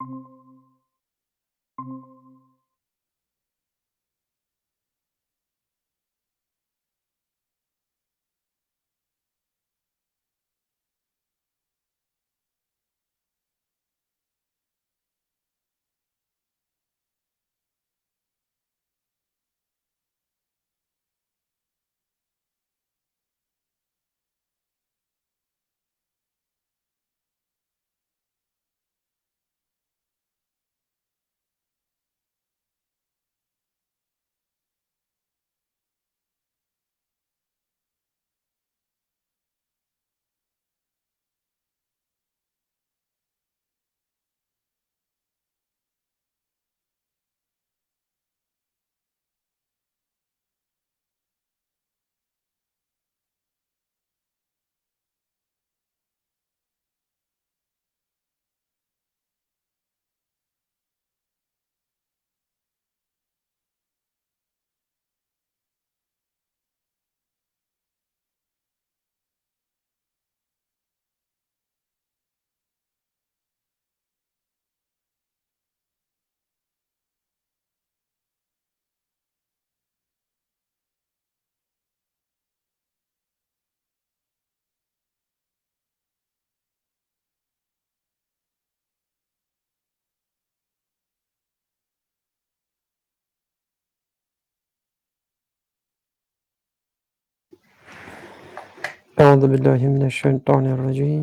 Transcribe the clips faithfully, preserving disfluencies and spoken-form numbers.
أعوذ بالله من الشيطان الرجيم.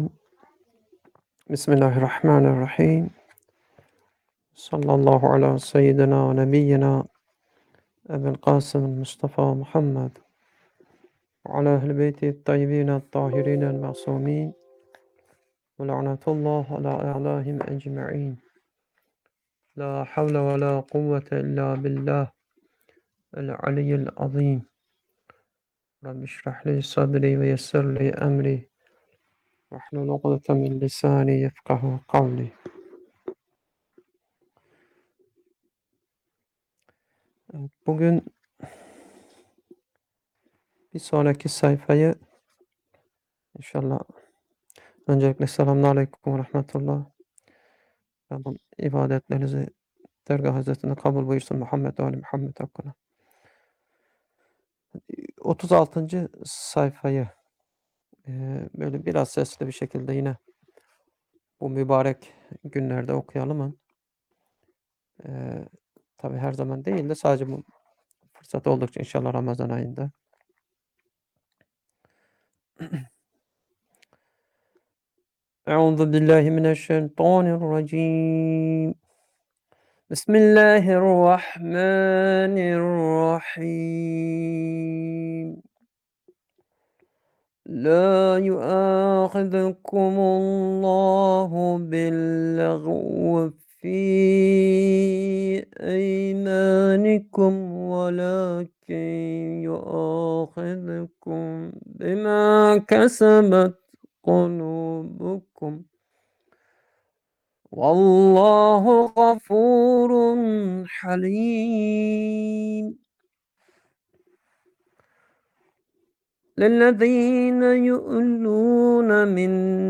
بسم الله الرحمن الرحيم. صلى الله على سيدنا ونبينا أبي القاسم المصطفى محمد وعلى أهل بيته الطيبين الطاهرين المعصومين، ولعنة الله على أعدائهم أجمعين. لا حول ولا قوة إلا بالله العلي العظيم. رب اشرح لي صدري ويسر لي أمري واحلل عقدة من لساني يفقه قولي. Bugün bir sonraki sayfayı inşallah. Öncelikle selamünaleyküm ve rahmetullah. Rabbim ibadetlerinizi dergâh hazretinde kabul buyursun Muhammed ve âli Muhammed hakkına. otuz altıncı sayfayı eee, böyle biraz sesli bir şekilde yine bu mübarek günlerde okuyalım mı? Eee tabii her zaman değil de sadece bu fırsat oldukça inşallah Ramazan ayında. Euzu billahi mineşşeytanirracim. Bismillahirrahmanirrahim. لا يؤاخذكم الله باللغو في أيمانكم ولكن يؤاخذكم بما كسبت قلوبكم والله غفور حليم. للذين يؤلون من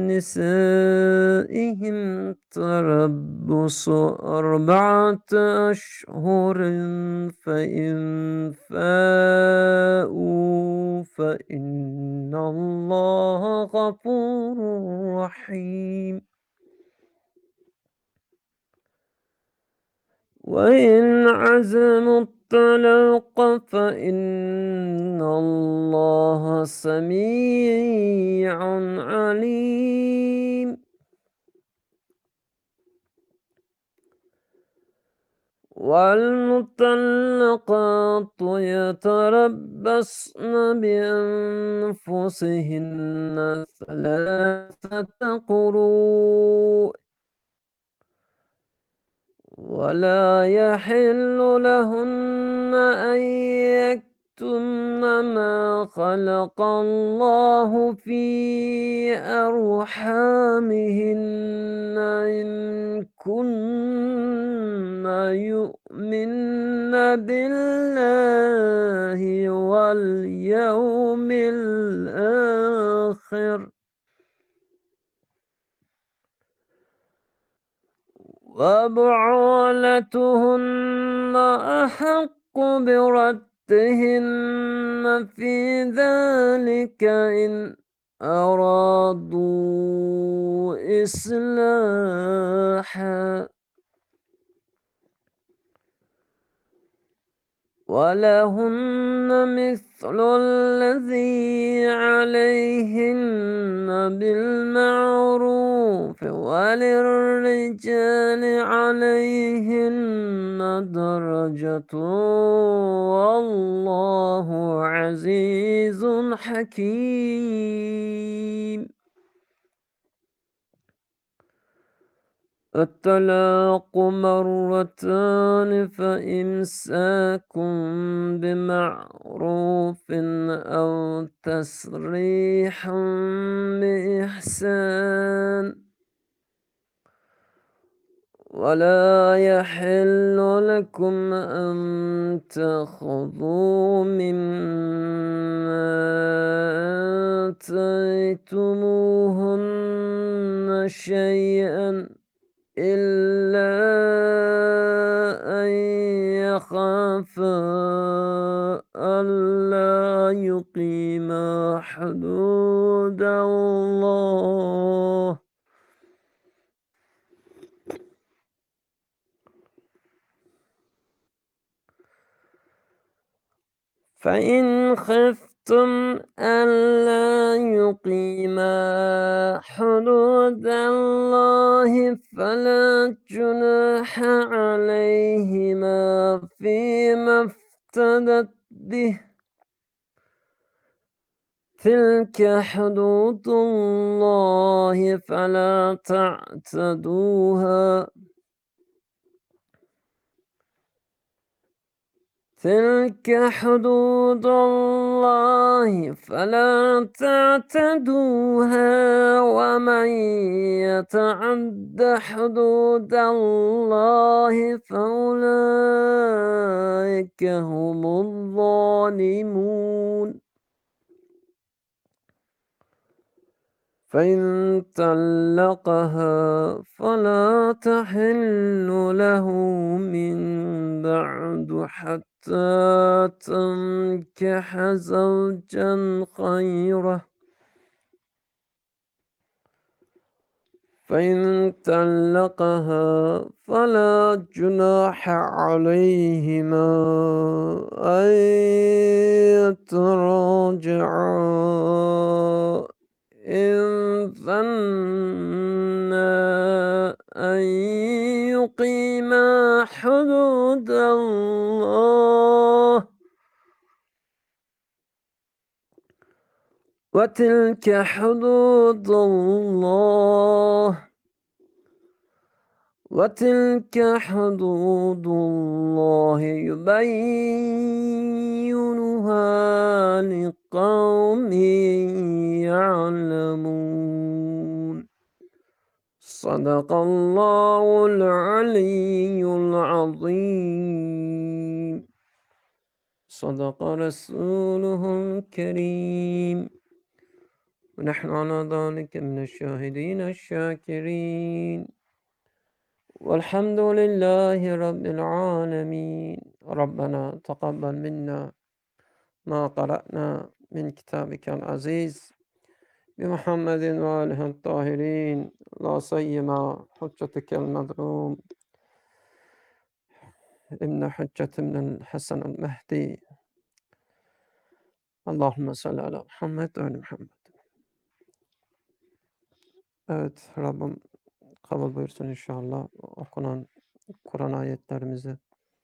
نسائهم تربص أربعة أشهر فإن فاءوا فإن الله غفور رحيم. وإن عزموا الطلاق فإن الله سميع عليم. والمطلقات يتربصن بأنفسهن ثلاثة قروء ولا يحل لهن أن يكتمن ما خلق الله في أرحامهن إن كن يؤمن بالله واليوم الآخر وبعولتهن أحق بردهن في ذلك إن أرادوا إصلاحا ولهن مثل الذي عليهن بالمعروف وللرجال عليهن درجة والله عزيز حكيم. الطلاق مرتان فإمساك بمعروف أو تسريح بإحسان ولا يحل لكم أن تأخذوا مما آتيتموهن شيئا إلا أن يخافا ألا يقيما حدود الله فإن خفتم ألا يقيما حدود الله فلا جناح عليهما فيما افتدت به تلك حدود الله فلا تعتدوها تلك حدود الله فلا تعتدوها ومن يتعد حدود الله فأولئك هم الظالمون. فإن طلقها فلا تحل له من بعد حتى تنكح زوجا غيره فإن طلقها فلا جناح عليهما أن يتراجعا إن ظنا أن يقيما حدود الله وتلك حدود الله وتلك حدود الله يبينها لقوم يعلمون. صدق الله العلي العظيم. صدق رسوله الكريم ونحن على ذلك من الشاهدين الشاكرين والحمد لله رب العالمين. ربنا تقبل منا ما قرأنا من كتابك العزيز بمحمد وآله الطاهرين لا سيما حجتك المظلوم ابن حجة من الحسن المهدي. Allahümme salli ala Muhammed ve ali Muhammed. Evet, Rabbim kabul buyursun inşallah okunan Kur'an ayetlerimizi.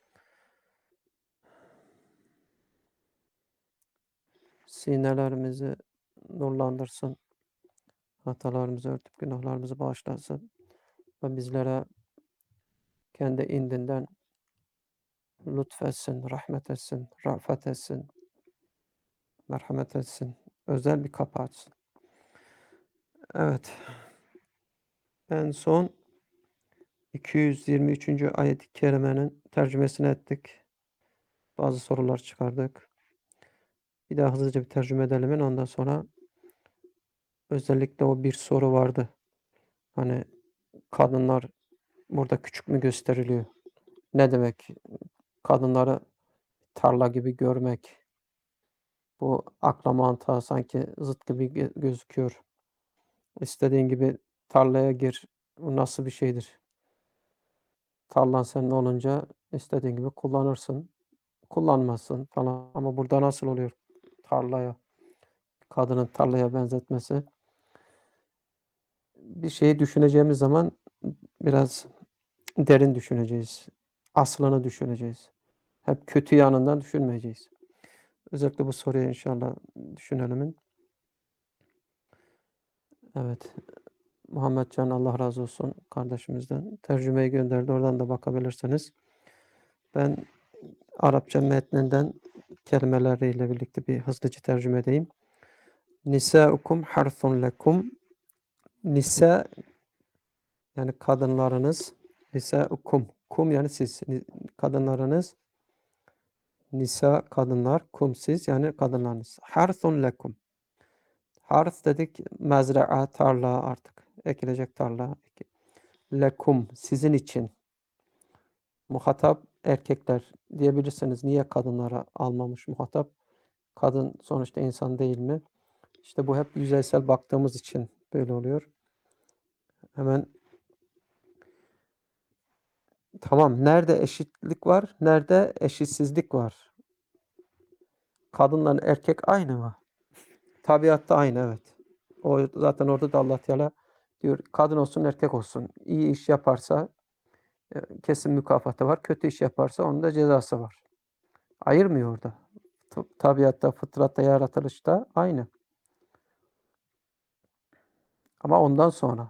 Sinelerimizi nurlandırsın. Hatalarımızı örtüp günahlarımızı bağışlasın. Ve bizlere kendi indinden lütfetsin, rahmet etsin, rafet etsin, merhamet etsin. Özel bir kapı açsın. Evet. En son iki yüz yirmi üçüncü ayet-i kerimenin tercümesini ettik. Bazı sorular çıkardık. Bir daha hızlıca bir tercüme edelim. Ondan sonra özellikle o bir soru vardı. Hani kadınlar burada küçük mü gösteriliyor? Ne demek? Kadınları tarla gibi görmek. Bu akla mantığa sanki zıt gibi ge gözüküyor. İstediğin gibi tarlaya gir. Bu nasıl bir şeydir? Tarlan senin olunca istediğin gibi kullanırsın, kullanmazsın falan ama burada nasıl oluyor? Tarlaya, kadının tarlaya benzetmesi. Bir şeyi düşüneceğimiz zaman biraz derin düşüneceğiz. Aslını düşüneceğiz. Hep kötü yanından düşünmeyeceğiz. Özellikle bu soruyu inşallah düşünelim. Evet. Muhammed Can Allah razı olsun kardeşimizden. Tercümeyi gönderdi. Oradan da bakabilirsiniz. Ben Arapça metninden kelimeleriyle birlikte bir hızlıca tercüme edeyim. Nisaukum harthun lekum. Nisa yani kadınlarınız. Nisaukum. Kum yani siz. Kadınlarınız. Nisa kadınlar. Kum siz yani kadınlarınız. Harthun lekum. Harth dedik mezraa, tarla artık. Ekilecek tarla. Lekum sizin için. Muhatap erkekler diyebilirsiniz. Niye kadınlara almamış muhatap? Kadın sonuçta insan değil mi? İşte bu hep yüzeysel baktığımız için böyle oluyor. Hemen tamam. Nerede eşitlik var? Nerede eşitsizlik var? Kadınla erkek aynı mı? Tabiatta aynı evet. O zaten orada da Allah Teala diyor kadın olsun erkek olsun. İyi iş yaparsa e, kesin mükafatı var. Kötü iş yaparsa onun da cezası var. Ayırmıyor orada. Tabiatta, fıtratta, yaratılışta aynı. Ama ondan sonra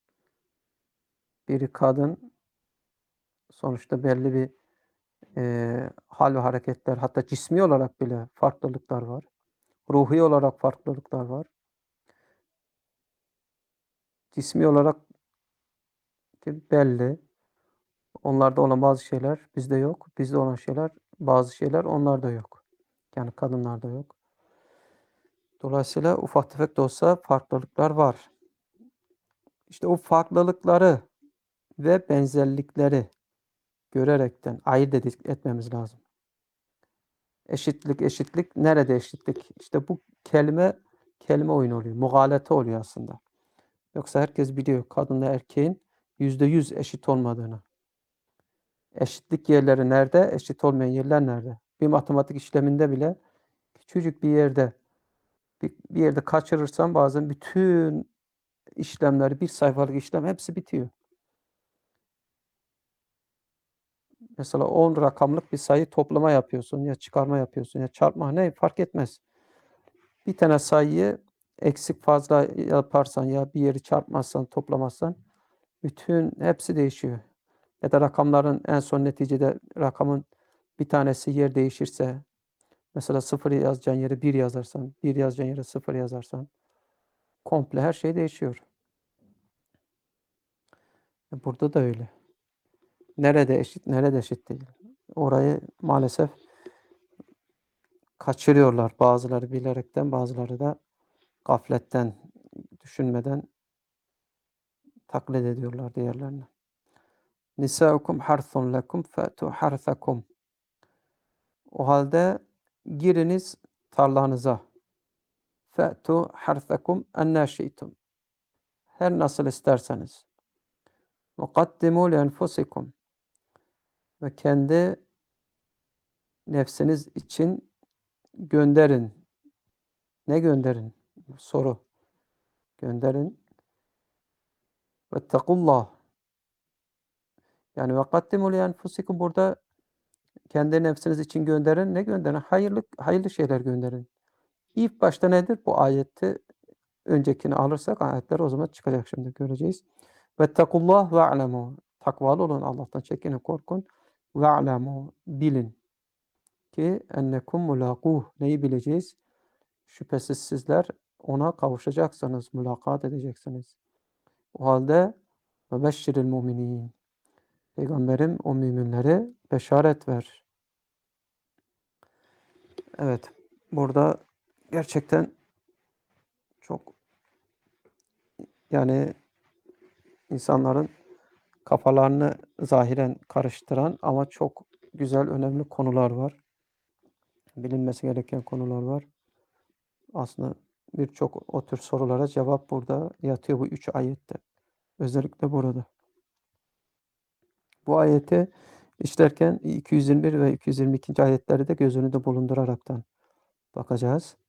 biri kadın sonuçta belli bir e, hal ve hareketler hatta cismi olarak bile farklılıklar var. Ruhi olarak farklılıklar var. Cismi olarak belli. Onlarda olan bazı şeyler bizde yok. Bizde olan şeyler bazı şeyler onlarda yok. Yani kadınlarda yok. Dolayısıyla ufak tefek de olsa farklılıklar var. İşte o farklılıkları ve benzerlikleri görerekten ayırt etmemiz lazım. Eşitlik, eşitlik. Nerede eşitlik? İşte bu kelime kelime oyunu oluyor. Mugalete oluyor aslında. Yoksa herkes biliyor kadınla erkeğin yüzde yüz eşit olmadığını. Eşitlik yerleri nerede? Eşit olmayan yerler nerede? Bir matematik işleminde bile küçücük bir yerde bir, bir yerde kaçırırsan bazen bütün işlemleri bir sayfalık işlem hepsi bitiyor. Mesela on rakamlık bir sayı toplama yapıyorsun ya çıkarma yapıyorsun ya çarpma ne fark etmez. Bir tane sayıyı eksik fazla yaparsan ya bir yeri çarpmazsan, toplamazsan bütün hepsi değişiyor. Ya da rakamların en son neticede rakamın bir tanesi yer değişirse mesela sıfır yazacağın yere bir yazarsan, bir yazacağın yere sıfır yazarsan komple her şey değişiyor. E burada da öyle. Nerede eşit, nerede eşit değil. Orayı maalesef kaçırıyorlar. Bazıları bilerekten, bazıları da gafletten, düşünmeden taklit ediyorlar diğerlerini. Nisaukum harthun lekum fe'tu harthakum. O halde giriniz tarlanıza. Fe'tu harthakum ennâ şi'tum. Her nasıl isterseniz. Muqaddimu li enfusikum. Ve kendi nefsiniz için gönderin. Ne gönderin? Soru. Gönderin. Vettekullah. Yani ve kaddimu li enfusikum burada kendi nefsiniz için gönderin. Ne gönderin? Hayırlı hayırlı şeyler gönderin. İlk başta nedir? Bu ayeti öncekini alırsak ayetler o zaman çıkacak şimdi göreceğiz. Vettekullah ve alemu. Takvalı olun Allah'tan çekinin korkun. Ve alemu. Bilin ki ennekum mulakuh. Neyi bileceğiz? Şüphesiz sizler ona kavuşacaksınız. Mülakat edeceksiniz. O halde ve beşşiril muminin. Peygamberim o müminlere beşaret ver. Evet. Burada gerçekten çok yani insanların kafalarını zahiren karıştıran ama çok güzel, önemli konular var. Bilinmesi gereken konular var. Aslında birçok o tür sorulara cevap burada yatıyor bu üç ayette. Özellikle burada. Bu ayeti işlerken iki yüz yirmi bir ve iki yüz yirmi ikinci ayetleri de göz önünde bulunduraraktan bakacağız.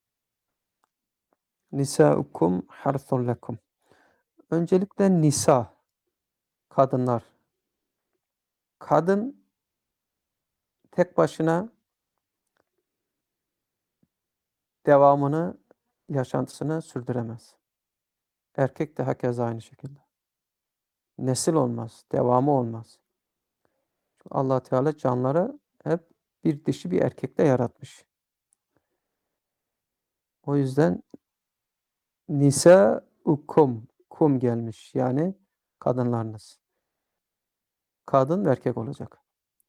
Nisaukum harthun lekum. Öncelikle nisa, kadınlar. Kadın tek başına devamını, yaşantısını sürdüremez. Erkek de hakeza aynı şekilde. Nesil olmaz, devamı olmaz. Allah Teala canları hep bir dişi bir erkekle yaratmış. O yüzden nisaukum, kum gelmiş. Yani kadınlarınız. Kadın ve erkek olacak.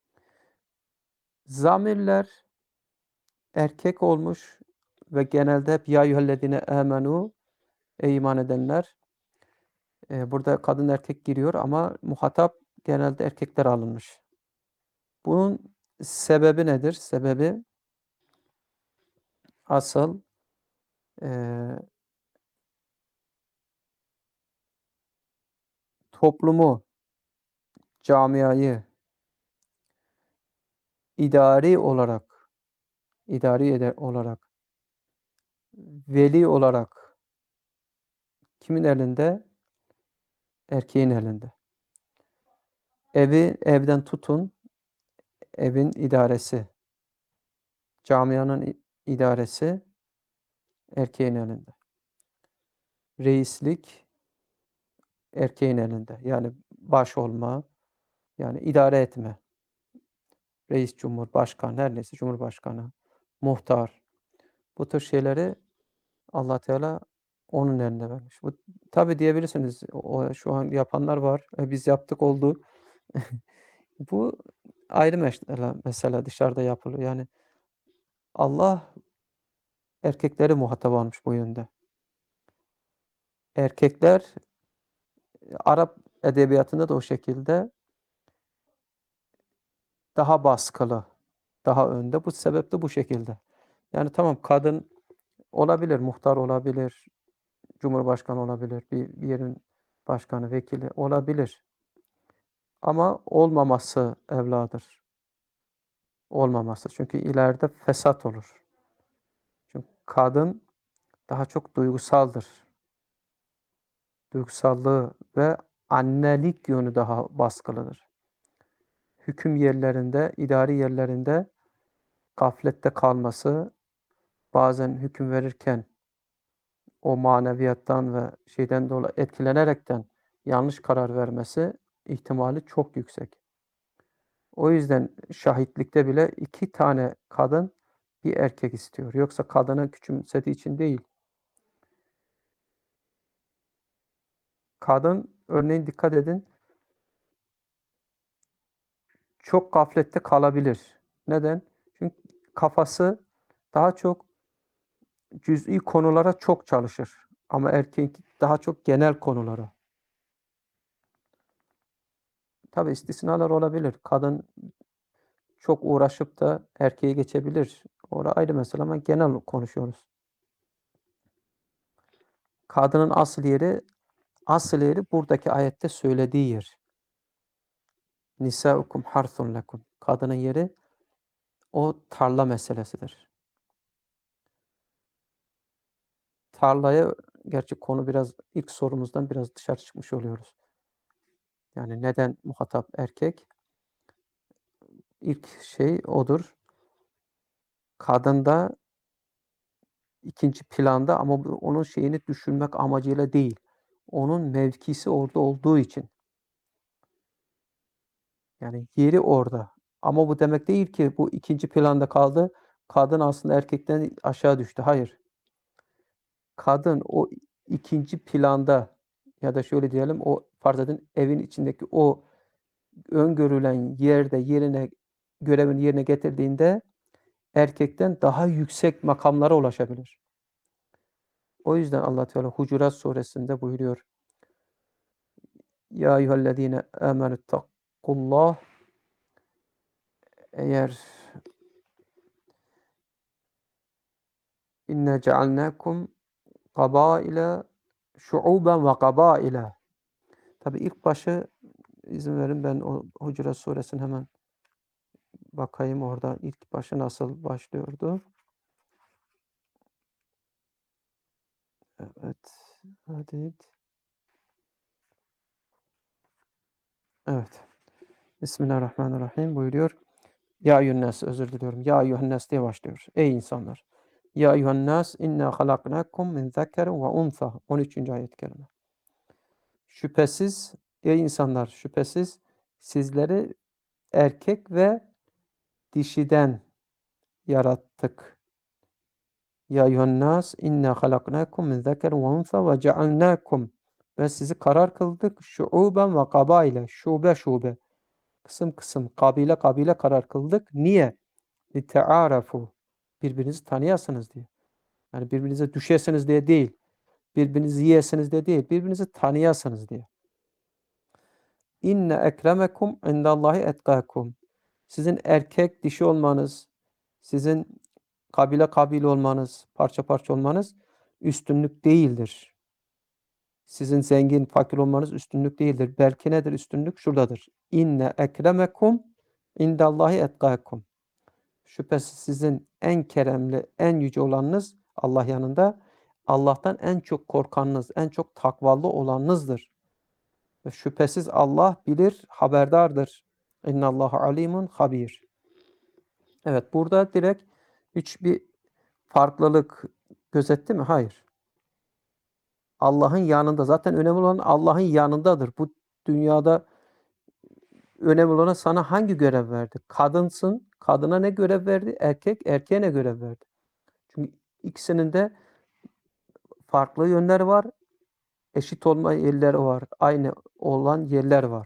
Zamirler erkek olmuş ve genelde hep ya eyyühellezine amenu, ey iman edenler. Ee, burada kadın erkek giriyor ama muhatap genelde erkekler alınmış. Bunun sebebi nedir? Sebebi asıl eee toplumu, camiayı idari olarak, idari eder olarak, veli olarak kimin elinde? Erkeğin elinde. Evi evden tutun, evin idaresi, camianın idaresi erkeğin elinde. Reislik erkeğin elinde. Yani baş olma, yani idare etme. Reis, cumhurbaşkanı, her neyse cumhurbaşkanı, muhtar. Bu tür şeyleri Allah Teala onun eline vermiş. Bu tabii diyebilirsiniz, o şu an yapanlar var. E, biz yaptık oldu. Bu ayrı mesela, mesela dışarıda yapılıyor. Yani Allah erkekleri muhatap almış bu yönde. Erkekler Arap edebiyatında da o şekilde daha baskılı, daha önde. Bu sebeple bu şekilde. Yani tamam kadın olabilir, muhtar olabilir, cumhurbaşkanı olabilir, bir, bir yerin başkanı, vekili olabilir. Ama olmaması evladır. Olmaması. Çünkü ileride fesat olur. Çünkü kadın daha çok duygusaldır. Duygusallığı ve annelik yönü daha baskılıdır. Hüküm yerlerinde, idari yerlerinde gaflette kalması, bazen hüküm verirken o maneviyattan ve şeyden dolayı etkilenerekten yanlış karar vermesi ihtimali çok yüksek. O yüzden şahitlikte bile iki tane kadın, bir erkek istiyor. Yoksa kadını küçümsediği için değil. Kadın, örneğin dikkat edin, çok gaflette kalabilir. Neden? Çünkü kafası daha çok cüz'i konulara çok çalışır. Ama erkek daha çok genel konulara. Tabii istisnalar olabilir. Kadın çok uğraşıp da erkeğe geçebilir. Orası ayrı mesele ama genel konuşuyoruz. Kadının asıl yeri, asıl yeri buradaki ayette söylediği yer. Nisaukum harthun lekum. Kadının yeri o tarla meselesidir. Tarlaya, gerçi konu biraz ilk sorumuzdan biraz dışarı çıkmış oluyoruz. Yani neden muhatap erkek? İlk şey odur. Kadında ikinci planda ama onun şeyini düşürmek amacıyla değil. Onun mevkisi orada olduğu için. Yani yeri orada. Ama bu demek değil ki bu ikinci planda kaldı. Kadın aslında erkekten aşağı düştü. Hayır. Kadın o ikinci planda ya da şöyle diyelim, o farz edin evin içindeki o öngörülen yerde yerine görevini yerine getirdiğinde erkekten daha yüksek makamlara ulaşabilir. O yüzden Allah Teala Hucurat suresinde buyuruyor. Ya eyyühellezine amenüttekullah. Eğer inne cealnakum kabaile şuuben ve kabaile. Tabi ilk başı izin verin ben o Hucurat Suresini hemen bakayım orada ilk başı nasıl başlıyordu. Evet. Hadi. Evet. Bismillahirrahmanirrahim buyuruyor. Ya eyyühennas, özür diliyorum. Ya eyyühennas diye başlıyor. Ey insanlar. Ya eyyühennas inna halaknakum min zekerin ve unsa. on üçüncü ayet-i kerime. Şüphesiz ey insanlar, şüphesiz sizleri erkek ve dişiden yarattık. Ya eyyühennas inna halaknakum min zekerin ve unsa ve cealnakum. Ve sizi karar kıldık şuuben ve kabaile. Şube şube. Kısım kısım, kabile kabile karar kıldık. Niye? لِتَعَارَفُوا. Birbirinizi tanıyasınız diye. Yani birbirinize düşesiniz diye değil. Birbirinizi yiyesiniz diye değil. Birbirinizi tanıyasınız diye. İnne ekremekum indallahi etkakum. Sizin erkek dişi olmanız, sizin kabile kabile olmanız, parça parça olmanız üstünlük değildir. Sizin zengin, fakir olmanız üstünlük değildir. Belki nedir üstünlük? Şuradadır. İnne ekremekum indallahi etkakum. Şüphesiz sizin en keremli, en yüce olanınız Allah yanında, Allah'tan en çok korkanınız, en çok takvalı olanınızdır. Ve şüphesiz Allah bilir, haberdardır. İnnallâhu alimun habir. Evet, burada direkt hiç bir farklılık gözetti mi? Hayır. Allah'ın yanında. Zaten önemli olan Allah'ın yanındadır. Bu dünyada önemli olan sana hangi görev verdi? Kadınsın, kadına ne görev verdi? Erkek, erkeğe ne görev verdi? Çünkü ikisinin de farklı yönleri var. Eşit olma yerleri var. Aynı olan yerler var.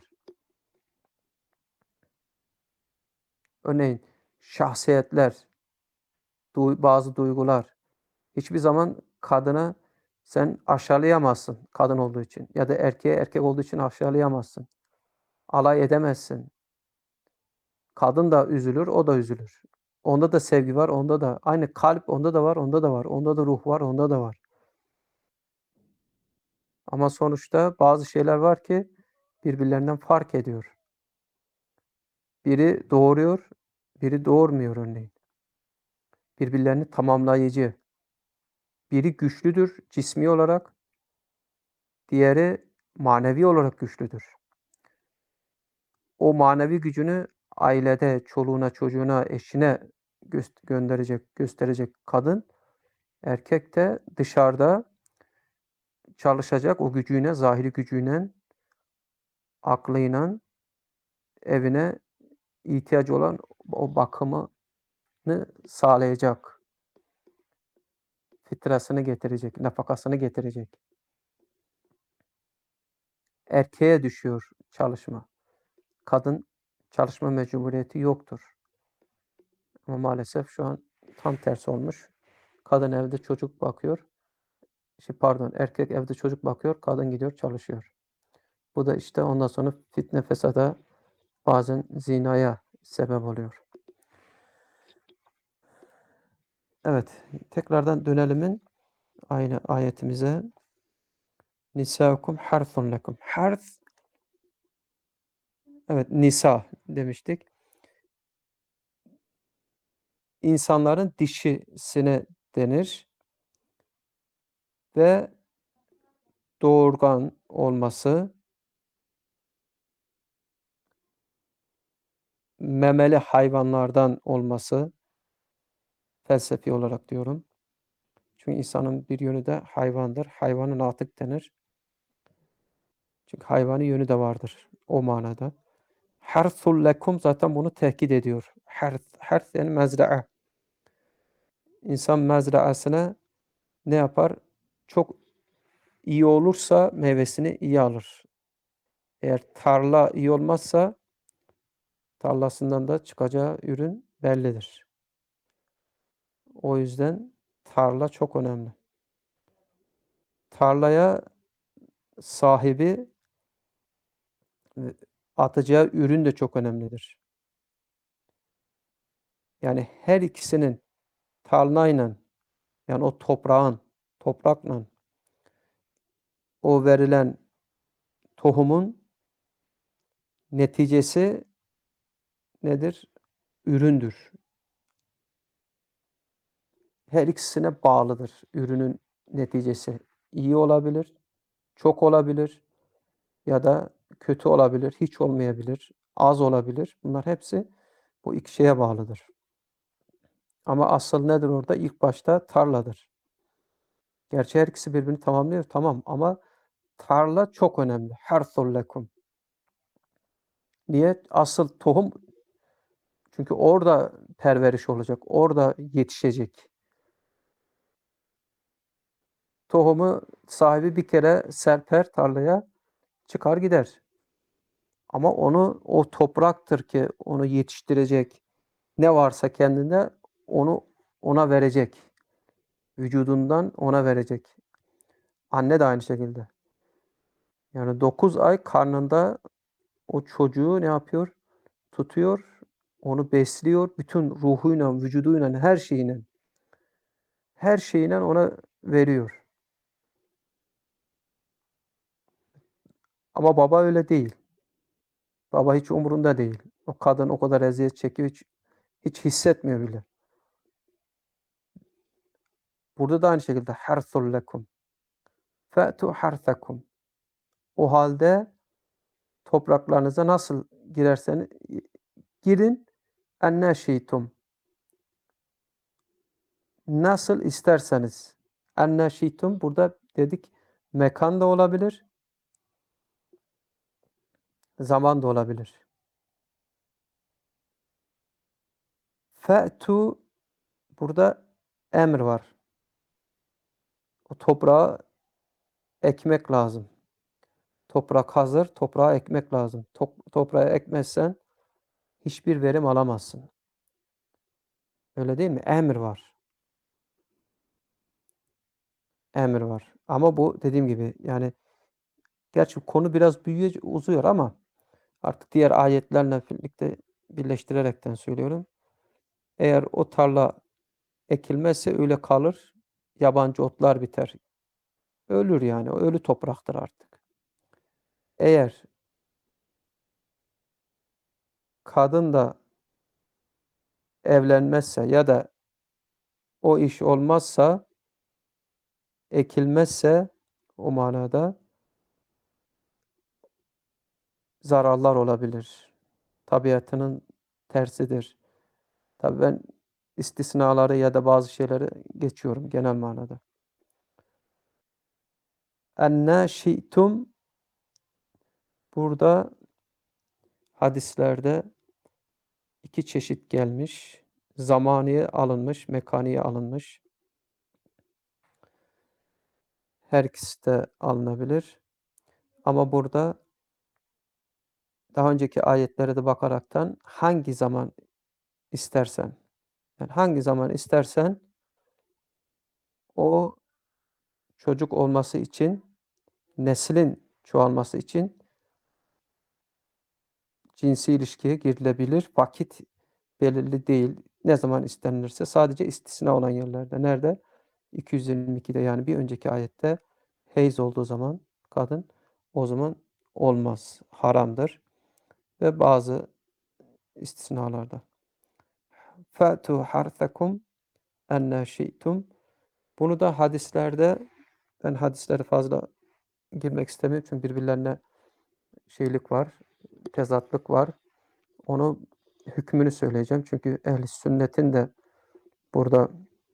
Örneğin şahsiyetler, bazı duygular. Hiçbir zaman kadını sen aşağılayamazsın kadın olduğu için. Ya da erkeğe erkek olduğu için aşağılayamazsın. Alay edemezsin. Kadın da üzülür, o da üzülür. Onda da sevgi var, onda da. Aynı kalp onda da var, onda da var. Onda da ruh var, onda da var. Ama sonuçta bazı şeyler var ki birbirlerinden fark ediyor. Biri doğuruyor, biri doğurmuyor örneğin. Birbirlerini tamamlayıcı. Biri güçlüdür cismi olarak, diğeri manevi olarak güçlüdür. O manevi gücünü ailede, çoluğuna, çocuğuna, eşine gö- gönderecek, gösterecek kadın, erkek de dışarıda çalışacak o gücüyle, zahiri gücüyle, aklıyla evine ihtiyacı olan o bakımını sağlayacak. Fitrasını getirecek, nafakasını getirecek. Erkeğe düşüyor çalışma. Kadın çalışma mecburiyeti yoktur. Ama maalesef şu an tam tersi olmuş. Kadın evde çocuk bakıyor. Şey pardon, erkek evde çocuk bakıyor, kadın gidiyor çalışıyor. Bu da işte ondan sonra fitne fesada, bazen zinaya sebep oluyor. Evet, tekrardan dönelimin aynı ayetimize. Nisaukum harthun lekum. Harth, evet, nisa demiştik. İnsanların dişisine denir ve doğurgan olması, memeli hayvanlardan olması, felsefi olarak diyorum. Çünkü insanın bir yönü de hayvandır. Hayvanın atık denir. Çünkü hayvanın yönü de vardır o manada. Harthul lekum zaten bunu tehdit ediyor. Harth, harth yani mezra'a. İnsan mezraasına ne yapar? Çok iyi olursa meyvesini iyi alır. Eğer tarla iyi olmazsa tarlasından da çıkacağı ürün bellidir. O yüzden tarla çok önemli. Tarlaya sahibi Eee, atacağı ürün de çok önemlidir. Yani her ikisinin tarlayla, yani o toprağın, toprakla o verilen tohumun neticesi nedir? Üründür. Her ikisine bağlıdır ürünün neticesi. İyi olabilir, çok olabilir ya da kötü olabilir, hiç olmayabilir, az olabilir. Bunlar hepsi bu iki şeye bağlıdır. Ama asıl nedir orada? İlk başta tarladır. Gerçi her ikisi birbirini tamamlıyor, tamam ama tarla çok önemli. Harthul lekum. Niye? Asıl tohum çünkü orada perveriş olacak, orada yetişecek. Tohumu sahibi bir kere serper tarlaya, çıkar gider. Ama onu o topraktır ki onu yetiştirecek. Ne varsa kendinde onu ona verecek. Vücudundan ona verecek. Anne de aynı şekilde. Yani dokuz ay karnında o çocuğu ne yapıyor? Tutuyor, onu besliyor. Bütün ruhuyla, vücuduyla, her şeyiyle. Her şeyiyle ona veriyor. Ama baba öyle değil. Baba hiç umurunda değil. O kadın o kadar eziyet çekiyor, hiç, hiç hissetmiyor bile. Burada da aynı şekilde harthul lekum. Fe'tu harthakum. O halde topraklarınıza nasıl girerseniz girin enne şi'tum. Nasıl isterseniz. Enne şi'tum burada dedik mekan da olabilir, zaman da olabilir. Fe'tu burada emir var. O toprağa ekmek lazım. Toprak hazır, toprağa ekmek lazım. Top, toprağa ekmezsen hiçbir verim alamazsın. Öyle değil mi? Emir var. Emir var. Ama bu dediğim gibi yani gerçi konu biraz büyüyor, uzuyor ama artık diğer ayetlerle birlikte birleştirerekten söylüyorum. Eğer o tarla ekilmezse öyle kalır, yabancı otlar biter. Ölür yani, o ölü topraktır artık. Eğer kadın da evlenmezse ya da o iş olmazsa, ekilmezse o manada zararlar olabilir. Tabiatının tersidir. Tabii ben istisnaları ya da bazı şeyleri geçiyorum genel manada. Enne şi'tum burada hadislerde iki çeşit gelmiş. Zamaniye alınmış, mekaniye alınmış. Her ikisi de alınabilir. Ama burada daha önceki ayetlere de bakaraktan hangi zaman istersen, yani hangi zaman istersen o çocuk olması için, neslin çoğalması için cinsi ilişkiye girilebilir. Vakit belirli değil. Ne zaman istenilirse sadece istisna olan yerlerde. Nerede? iki yüz yirmi ikide yani bir önceki ayette heyz olduğu zaman kadın o zaman olmaz. Haramdır. Ve bazı istisnalarda. Fa'tu harthakum enne şi'tum. Bunu da hadislerde ben hadislere fazla girmek istemiyorum çünkü birbirlerine şeylik var, tezatlık var. Onu hükmünü söyleyeceğim. Çünkü ehl-i sünnetin de burada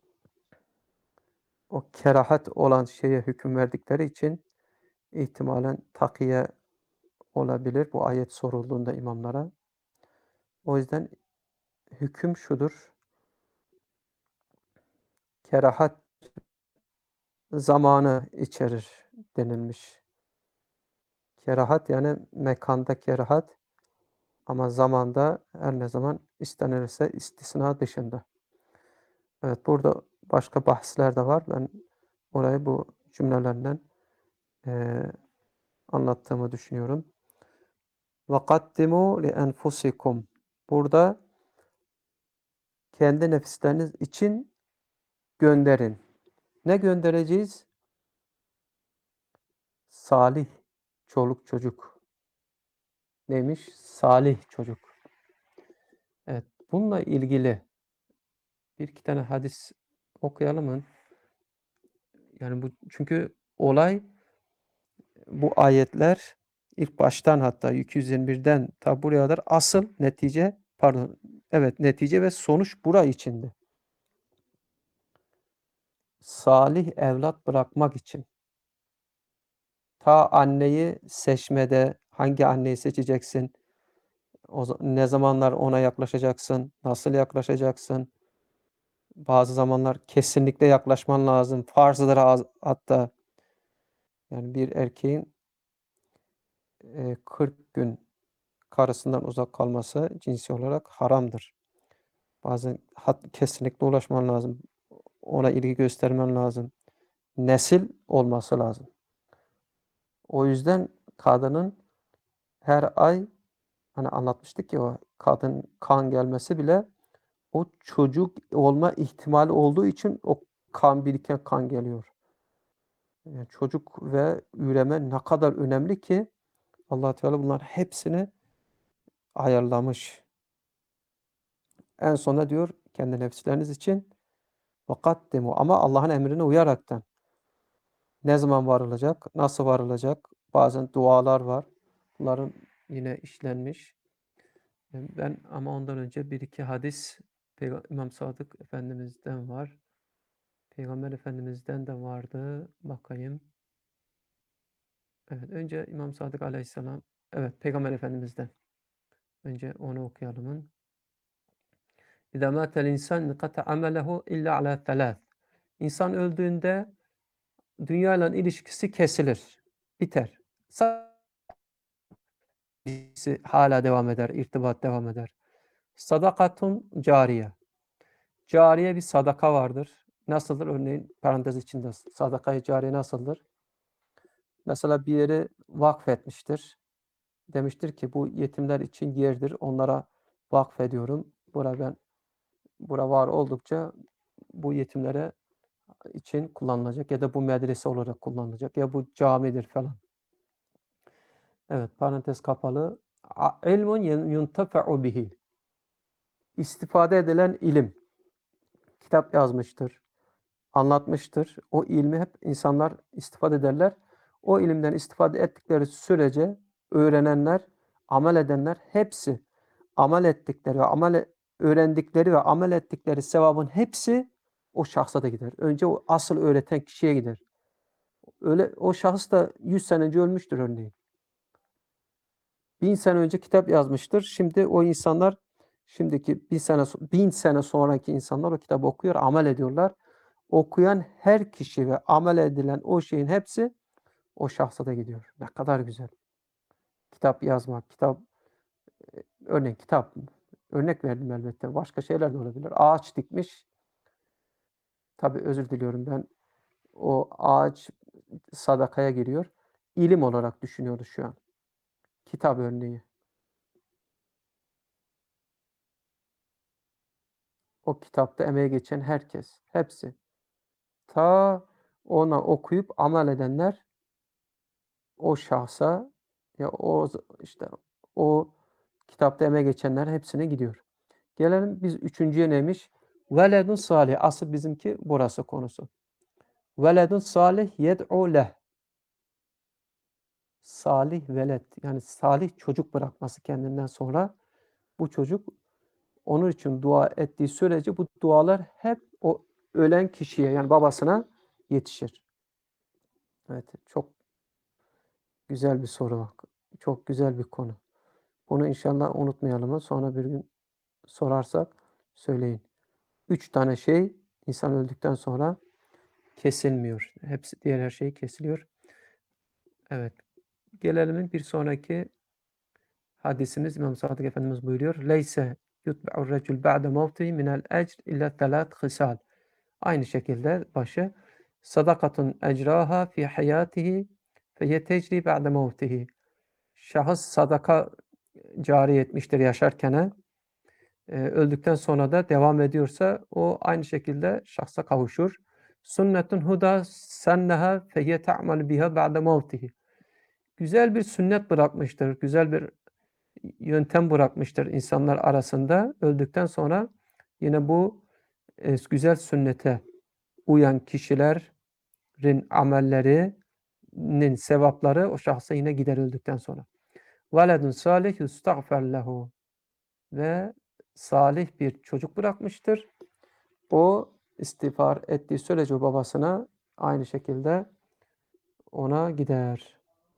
o kerahat olan şeye hüküm verdikleri için ihtimalen takiye olabilir bu ayet sorulduğunda imamlara. O yüzden hüküm şudur. Kerahat zamanı içerir denilmiş. Kerahat yani mekanda kerahat ama zamanda her ne zaman istenirse istisna dışında. Evet burada başka bahsler de var. Ben orayı bu cümlelerden eee, anlattığımı düşünüyorum. وَقَدِّمُوا لِأَنْفُسِكُمْ. Burada kendi nefisleriniz için gönderin. Ne göndereceğiz? Salih çoluk çocuk. Neymiş? Salih çocuk. Evet, bununla ilgili bir iki tane hadis okuyalım mı? Yani bu çünkü olay bu ayetler ilk baştan hatta iki yüz yirmi birden ta buraya kadar asıl netice pardon evet netice ve sonuç bura içindi. Salih evlat bırakmak için. Ta anneyi seçmede hangi anneyi seçeceksin? O ne zamanlar ona yaklaşacaksın? Nasıl yaklaşacaksın? Bazı zamanlar kesinlikle yaklaşman lazım. Farzıdır hatta. Yani bir erkeğin e, kırk gün karısından uzak kalması cinsi olarak haramdır. Bazen hat, kesinlikle ulaşman lazım. Ona ilgi göstermen lazım. Nesil olması lazım. O yüzden kadının her ay hani anlatmıştık ya o kadın kan gelmesi bile o çocuk olma ihtimali olduğu için o kan biriken kan geliyor. Yani çocuk ve üreme ne kadar önemli ki Allah Teala bunların hepsini ayarlamış. En sonunda diyor kendi nefisleriniz için vakaddimu ama Allah'ın emrine uyaraktan. Ne zaman varılacak? Nasıl varılacak? Bazen dualar var. Bunların yine işlenmiş. Ben ama ondan önce bir iki hadis İmam Sadık Efendimiz'den var. Peygamber Efendimiz'den de vardı. Bakayım. Evet, önce İmam Sadık Aleyhisselam. Evet, Peygamber Efendimiz'den. Önce onu okuyalım. İzâ mâtel insan inkata amelehu illa ala thelâth. İnsan öldüğünde dünyayla ilişkisi kesilir. Biter. Sadece hala devam eder, irtibat devam eder. Sadakatun cariye. Cariye bir sadaka vardır. Nasıldır? Örneğin parantez içinde sadakayı cariye nasıldır? Mesela bir yeri vakfetmiştir. Demiştir ki bu yetimler için yerdir. Onlara vakfediyorum. Bura ben bura var oldukça bu yetimlere için kullanılacak ya da bu medrese olarak kullanılacak ya bu camidir falan. Evet, parantez kapalı. İlmun yuntefa'u bihi. İstifade edilen ilim. Kitap yazmıştır, anlatmıştır. O ilmi hep insanlar istifade ederler. O ilimden istifade ettikleri sürece öğrenenler, amel edenler hepsi amel ettikleri ve amel öğrendikleri ve amel ettikleri sevabın hepsi o şahsa da gider. Önce o asıl öğreten kişiye gider. Öyle o şahıs da yüz sene önce ölmüştür örneğin. Bin sene önce kitap yazmıştır. Şimdi o insanlar şimdiki bin sene bin sene sonraki insanlar o kitabı okuyor, amel ediyorlar. Okuyan her kişi ve amel edilen o şeyin hepsi o şahsa da gidiyor. Ne kadar güzel. Kitap yazmak, kitap örneğin kitap örnek verdim elbette. Başka şeyler de olabilir. Ağaç dikmiş. Tabii özür diliyorum ben. O ağaç sadakaya giriyor. İlim olarak düşünüyoruz şu an. Kitap örneği. O kitapta emeği geçen herkes, hepsi. Ta ona okuyup amel edenler o şahsa ya o işte o kitapta emeği geçenler hepsine gidiyor. Gelelim biz üçüncüye neymiş? Veledun salih. Asıl bizimki burası konusu. Veledun salih yed'u leh. Salih veled. Yani salih çocuk bırakması kendinden sonra bu çocuk onun için dua ettiği sürece bu dualar hep o ölen kişiye yani babasına yetişir. Evet, çok güzel bir soru. Çok güzel bir konu. Bunu inşallah unutmayalım. Sonra bir gün sorarsak söyleyin. Üç tane şey insan öldükten sonra kesilmiyor. Hepsi diğer her şey kesiliyor. Evet. Gelelim bir sonraki hadisimiz İmam Sadık Efendimiz buyuruyor. Leyse yutba'ur recul ba'de mevtihi minel ecr illa telat khisal. Aynı şekilde başı sadakatun ecraha fi hayatihi fe yetecri ba'de mevtihi. Şahıs sadaka cari etmiştir yaşarken, e, öldükten sonra da devam ediyorsa o aynı şekilde şahsa kavuşur. Sünnetun huda senneha fehiye ta'mal biha ba'de mevtihi. Güzel bir sünnet bırakmıştır, güzel bir yöntem bırakmıştır insanlar arasında. Öldükten sonra yine bu e, güzel sünnete uyan kişilerin amellerinin sevapları o şahsa yine gider öldükten sonra. Veledun salih yustagfer lehu. Ve salih bir çocuk bırakmıştır. O istiğfar ettiği sürece babasına aynı şekilde ona gider.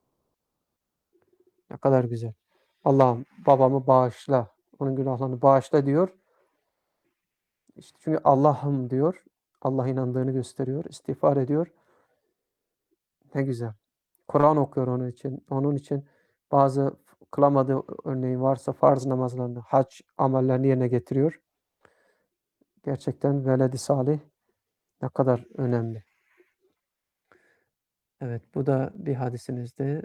Ne kadar güzel. Allah'ım babamı bağışla, onun günahlarını bağışla diyor. İşte çünkü Allah'ım diyor, Allah inandığını gösteriyor, istiğfar ediyor. Ne güzel. Kur'an okuyor onun için. Onun için bazı kılamadığı örneği varsa farz namazlarını, hac amellerini yerine getiriyor. Gerçekten veledi salih ne kadar önemli. Evet, bu da bir hadisimizdi.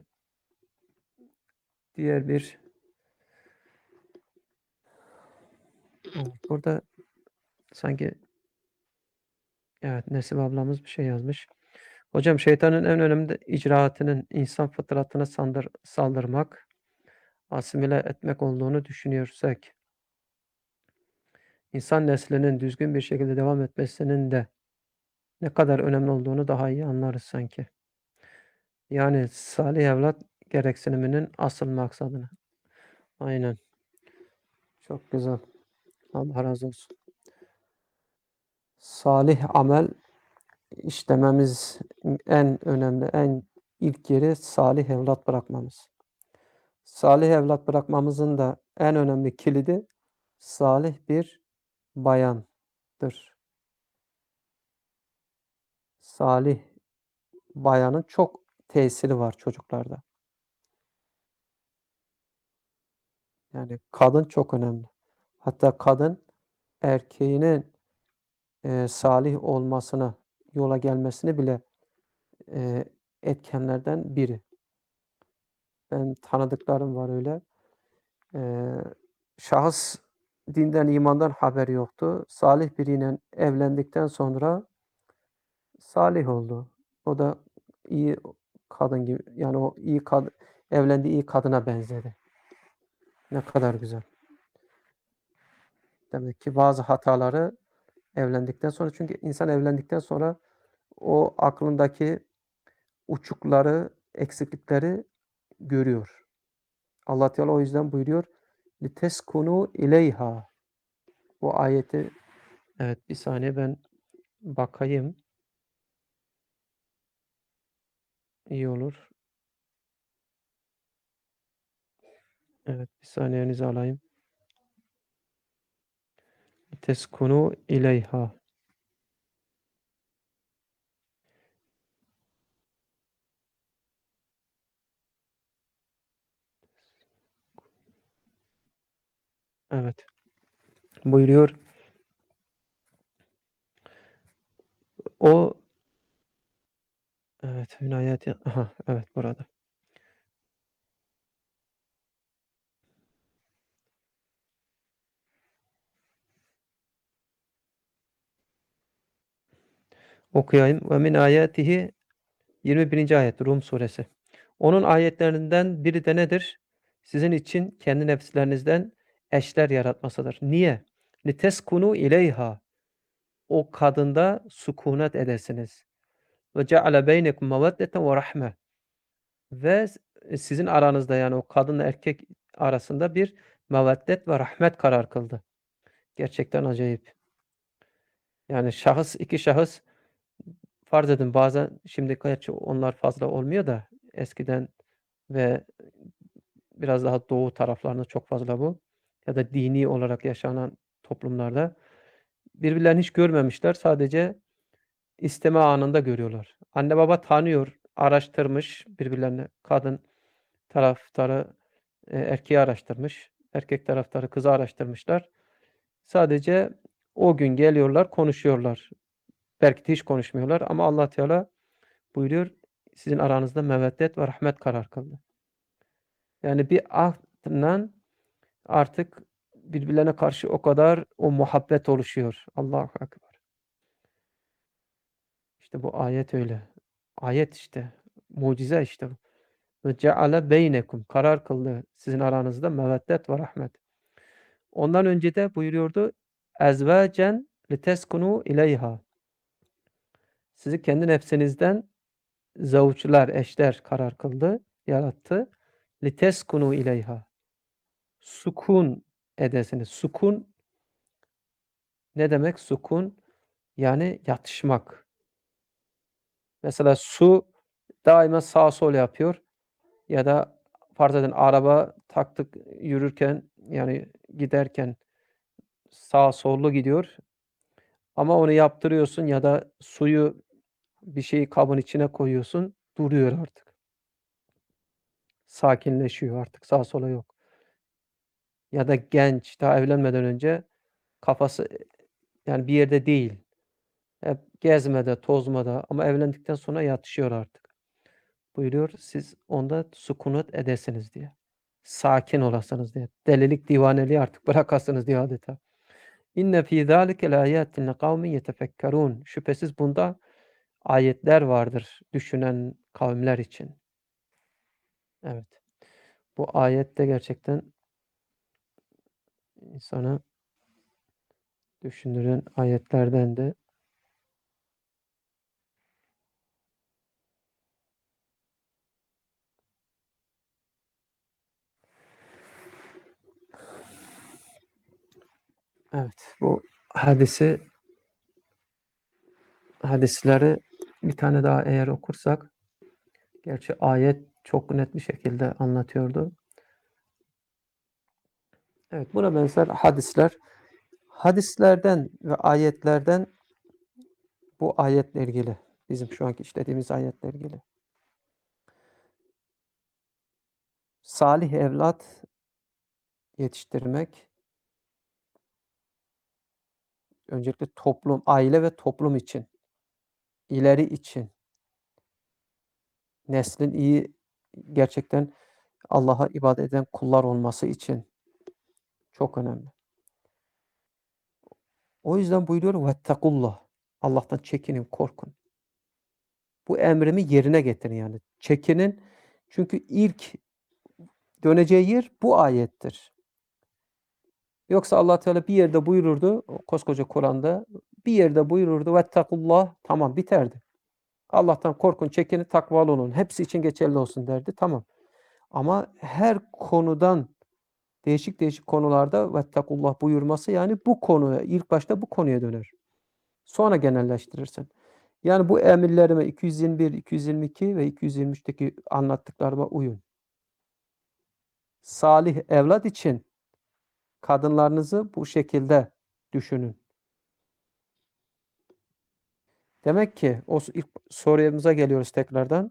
Diğer bir burada sanki evet Nesip ablamız bir şey yazmış. Hocam şeytanın en önemli icraatının insan fıtratına sandır, saldırmak, asimile etmek olduğunu düşünüyorsak, insan neslinin düzgün bir şekilde devam etmesinin de ne kadar önemli olduğunu daha iyi anlarız sanki. Yani salih evlat gereksiniminin asıl maksadını. Aynen. Çok güzel. Allah razı olsun. Salih amel işlememiz en önemli, en ilk yeri salih evlat bırakmamız. Salih evlat bırakmamızın da en önemli kilidi salih bir bayandır. Salih bayanın çok tesiri var çocuklarda. Yani kadın çok önemli. Hatta kadın erkeğinin e, salih olmasına, yola gelmesini bile e, etkenlerden biri. Ben tanıdıklarım var öyle. E, şahıs dinden, imandan haberi yoktu. Salih biriyle evlendikten sonra salih oldu. O da iyi kadın gibi, yani o iyi kadın, evlendiği iyi kadına benzedi. Ne kadar güzel. Demek ki bazı hataları evlendikten sonra, çünkü insan evlendikten sonra o aklındaki uçukları, eksiklikleri görüyor. Allah Teala o yüzden buyuruyor. Liteskunu ileyha. Bu ayeti evet bir saniye ben bakayım. İyi olur. Evet bir saniyenizi alayım. Liteskunu ileyha. Evet. Buyuruyor. O evet vinayeti aha evet burada. Okuyayım. Ve min ayatihi yirmi birinci ayet Rum suresi. Onun ayetlerinden biri de nedir? Sizin için kendi nefslerinizden eşler yaratmasıdır. Niye? Liteskunu ileyha. O kadında sükunet edesiniz. Ve ceale beynekum meveddeten ve rahme. Ve sizin aranızda, yani o kadınla erkek arasında bir meveddet ve rahmet karar kıldı. Gerçekten acayip. Yani şahıs, iki şahıs farz edin, bazen şimdi gerçi onlar fazla olmuyor da eskiden ve biraz daha doğu taraflarında çok fazla bu. Ya da dini olarak yaşanan toplumlarda birbirlerini hiç görmemişler. Sadece isteme anında görüyorlar. Anne baba tanıyor, araştırmış birbirlerini. Kadın taraftarı e, erkeği araştırmış. Erkek taraftarı kızı araştırmışlar. Sadece o gün geliyorlar, konuşuyorlar. Belki de hiç konuşmuyorlar ama Allah Teala buyuruyor, sizin aranızda meveddet ve rahmet karar kıldı. Yani bir ahdla artık birbirlerine karşı o kadar o muhabbet oluşuyor. Allahu ekber. İşte bu ayet öyle. Ayet işte. Mucize işte bu. Ve ceale beynekum karar kıldı sizin aranızda meveddet ve rahmet. Ondan önce de buyuruyordu ezvacen liteskunu ileyha. Sizi kendi nefsinizden zavçlar, eşler karar kıldı, yarattı. Liteskunu ileyha. Sukun edesiniz. Sukun ne demek? Sukun yani yatışmak. Mesela su daima sağ sol yapıyor ya da farz edin araba taktık yürürken yani giderken sağ sollu gidiyor ama onu yaptırıyorsun ya da suyu bir şeyi kabın içine koyuyorsun duruyor artık. Sakinleşiyor artık sağa sola yok. Ya da genç daha evlenmeden önce kafası yani bir yerde değil. Hep gezmede, tozmada ama evlendikten sonra yatışıyor artık. Buyuruyor siz onda sükunet edesiniz diye. Sakin olasınız diye. Delilik, divaneliği artık bırakasınız diye adeta. İnne fî zâlike lâyâtin liqavmin yetefekkerûn. Şüphesiz bunda ayetler vardır düşünen kavimler için. Evet. Bu ayet de gerçekten insanı düşündüren ayetlerden de evet, bu hadisi hadisleri bir tane daha eğer okursak gerçi ayet çok net bir şekilde anlatıyordu. Evet, buna benzer hadisler hadislerden ve ayetlerden bu ayetle ilgili bizim şu anki işlediğimiz ayetle ilgili salih evlat yetiştirmek öncelikle toplum, aile ve toplum için, ileri için, neslin iyi gerçekten Allah'a ibadet eden kullar olması için çok önemli. O yüzden buyuruyor vettekullah. Allah'tan çekinin, korkun. Bu emrimi yerine getirin yani. Çekinin çünkü ilk döneceği yer bu ayettir. Yoksa Allah Teala bir yerde buyururdu, o koskoca Kur'an'da bir yerde buyururdu vettekullah tamam biterdi. Allah'tan korkun, çekinin, takvalı olun. Hepsi için geçerli olsun derdi. Tamam. Ama her konudan değişik değişik konularda vettekullah buyurması yani bu konuya ilk başta bu konuya döner. Sonra genelleştirirsin. Yani bu emirlerime iki yüz yirmi bir, iki yüz yirmi iki ve iki yüz yirmi üçteki anlattıklarıma uyun. Salih evlat için kadınlarınızı bu şekilde düşünün. Demek ki o ilk sorumuza geliyoruz tekrardan.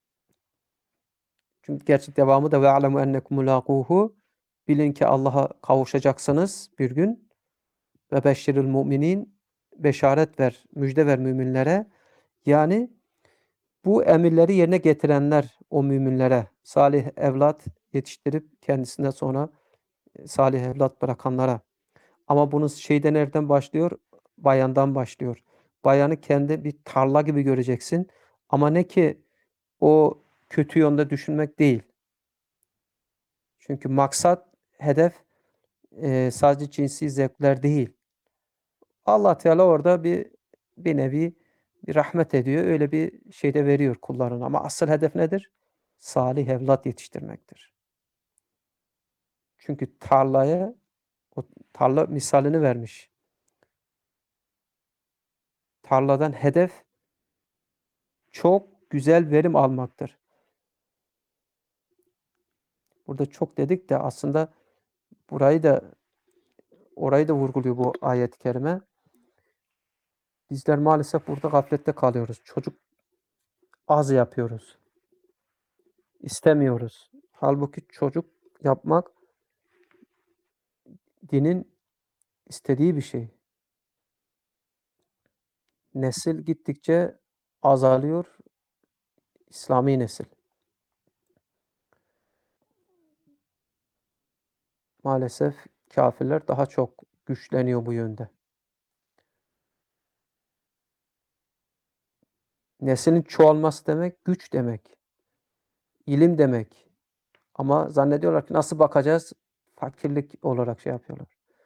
Çünkü gerçek devamı da ve alemu ennekum mulaquhu bilin ki Allah'a kavuşacaksınız bir gün ve beşşiril müminin beşaret ver, müjde ver müminlere. Yani bu emirleri yerine getirenler o müminlere salih evlat yetiştirip kendisinden sonra salih evlat bırakanlara. Ama bunun şeyde nereden başlıyor? Bayandan başlıyor. Bayanı kendi bir tarla gibi göreceksin. Ama ne ki o kötü yönde düşünmek değil. Çünkü maksat, hedef e, sadece cinsi zevkler değil. Allah Teala orada bir bir nevi bir rahmet ediyor. Öyle bir şey de veriyor kullarına. Ama asıl hedef nedir? Salih evlat yetiştirmektir. Çünkü tarlaya o tarla misalini vermiş. Tarladan hedef çok güzel verim almaktır. Burada çok dedik de aslında burayı da orayı da vurguluyor bu ayet-i kerime. Bizler maalesef burada gaflette kalıyoruz. Çocuk az yapıyoruz. İstemiyoruz. Halbuki çocuk yapmak dinin istediği bir şey. Nesil gittikçe azalıyor, İslami nesil. maalesef kâfirler daha çok güçleniyor bu yönde. Neslin çoğalması demek, güç demek, ilim demek ama zannediyorlar ki nasıl bakacağız? Fakirlik olarak şey yapıyorlar.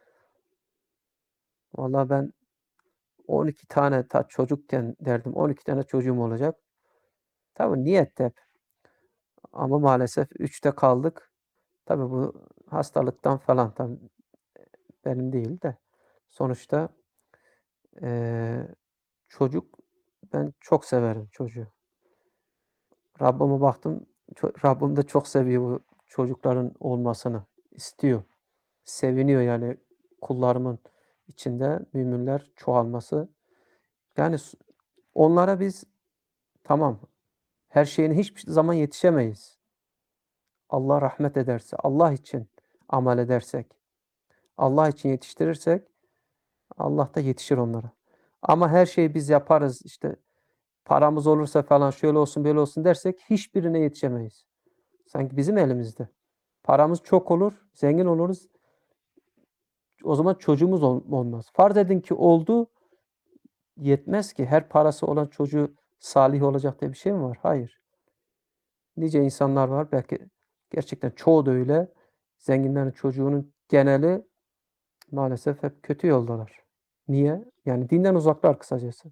Vallahi ben on iki tane ta çocukken derdim, on iki tane çocuğum olacak. Tabii niyet hep ama maalesef üçte kaldık. Tabii bu hastalıktan falan tabii benim değil de sonuçta, eee, çocuk ben çok severim çocuğu. Rabbime baktım, ço Rabbim de çok seviyor bu çocukların olmasını, istiyor. Seviniyor yani kullarımın içinde müminler çoğalması. Yani s onlara biz tamam, her şeyine hiçbir zaman yetişemeyiz. Allah rahmet ederse, Allah için amel edersek, Allah için yetiştirirsek Allah da yetişir onlara. Ama her şeyi biz yaparız, işte, paramız olursa falan şöyle olsun, böyle olsun dersek hiçbirine yetişemeyiz. Sanki bizim elimizde. Paramız çok olur, zengin oluruz. O zaman çocuğumuz ol olmaz. Farz edin ki oldu, yetmez ki. Her parası olan çocuğu salih olacak diye bir şey mi var? Hayır. Nice insanlar var, belki gerçekten çoğu da öyle. Zenginlerin çocuğunun geneli maalesef hep kötü yoldalar. Niye? Yani dinden uzaklar kısacası.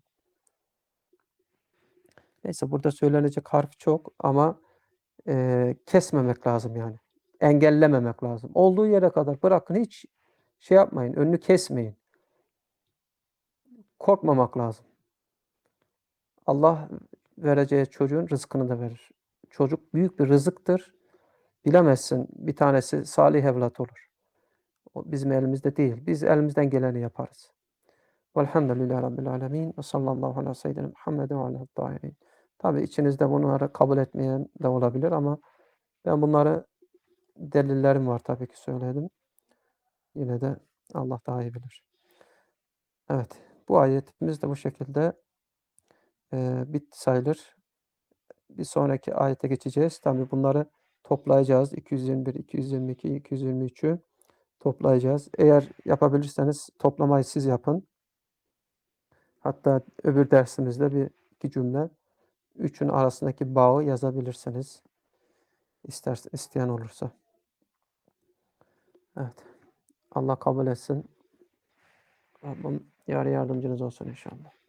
Neyse burada söylenecek harf çok ama, eee, kesmemek lazım yani. Engellememek lazım. Olduğu yere kadar bırakın, hiç şey yapmayın, önünü kesmeyin. Korkmamak lazım. Allah vereceği çocuğun rızkını da verir. Çocuk büyük bir rızıktır. Bilemezsin, bir tanesi salih evlat olur. O bizim elimizde değil. Biz elimizden geleni yaparız. Velhamdülillahi Rabbil alemin. Ve sallallahu ala seyyidina Muhammed ve ala tahirin. Tabii içinizde bunları kabul etmeyen de olabilir ama ben bunları delillerim var tabii ki söyledim. Yine de Allah daha iyi bilir. Evet, bu ayetimiz de bu şekilde, eee, bitti sayılır. Bir sonraki ayete geçeceğiz. Tabii bunları toplayacağız. iki yüz yirmi bir, iki yüz yirmi iki, iki yüz yirmi üçü toplayacağız. Eğer yapabilirseniz toplamayı siz yapın. Hatta öbür dersimizde bir iki cümle üçün arasındaki bağı yazabilirsiniz. İsterse isteyen olursa. Evet. Allah kabul etsin. Rabbim yar yardımcınız olsun inşallah.